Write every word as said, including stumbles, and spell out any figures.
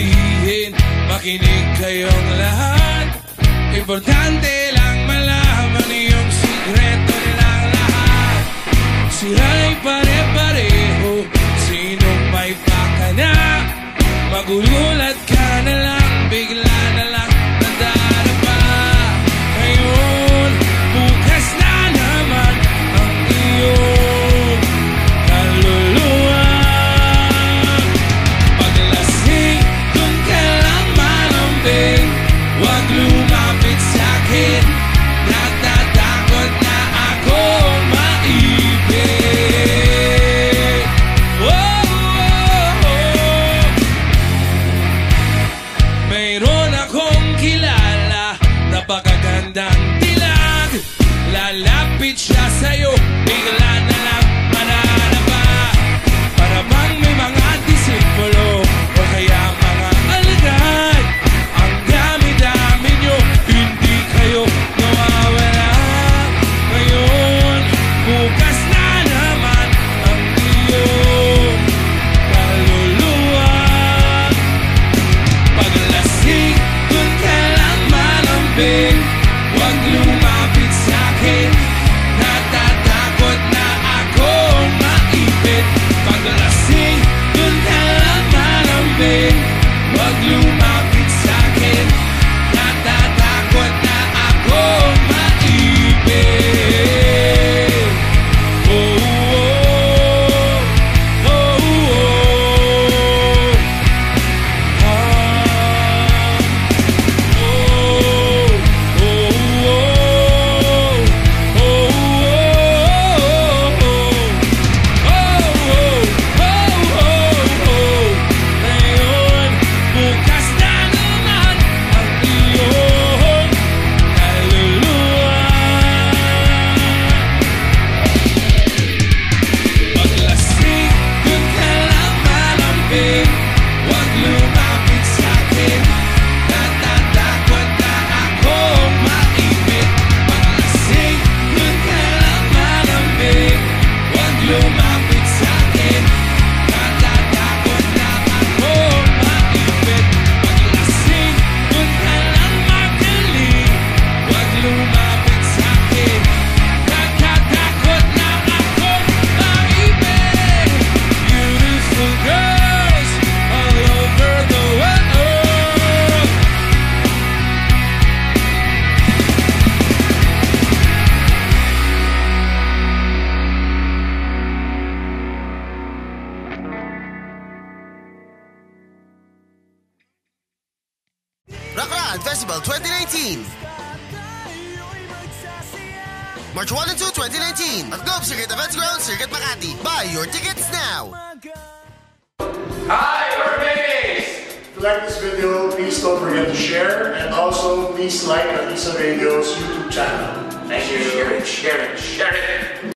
sabihin. Makinig kayong lahat, importante lang malaman yung sikreto nilang lahat. Sila'y pare-pareho, sinong may pakana. Magugulat ka na lang, bigla na lang nadarapa. Ngayon, bukas na naman ang iyong kaluluwa. Paglasing, dun ka lang malambing. Huwag lumapit sa'kin, natatakot na ako maibig. Oh, oh, oh. Mayroon akong kilala, napakagandang dilag. Lalapit siya sa'yo, bigla na lang mananaba. Para bang may mga disipulo o kaya mga alagad. Ang dami-dami nyo, hindi kayo nawawala. Ngayon, bukas na naman ang iyong kaluluwa. Paglasing, dun ka lang malambing. Huwag lumapit sa'kin, natatakot na akong maipit. Paglasing, dun ka lang malambing. Huwag lumapit sa'kin, natatakot na akong maipit. Oh, oh, oh, oh, oh. Ah. Oh, oh, oh, oh, oh. Ngayon, bukas na naman ang iyong kaluluwa. Paglasing, dun ka lang malambing. Huwag lumapit sa'kin, natatakot na akong maipit. Paglasing, dun ka lang malambing. Huwag lumapit sa'kin, natatakot na akong maipit. Paglasing, dun ka lang magaling. Huwag lumapit sa'kin, natatakot na akong maipit. Beautiful girls all over the world. Rock Rod Festival twenty nineteen. March one and two, twenty nineteen at Globe Circuit Events Ground, Circuit Makati. Buy your tickets now. Hi, Hermes! If you like this video, please don't forget to share and also please like Alisa Radio's YouTube channel. Thank you. Share it, share it, share it.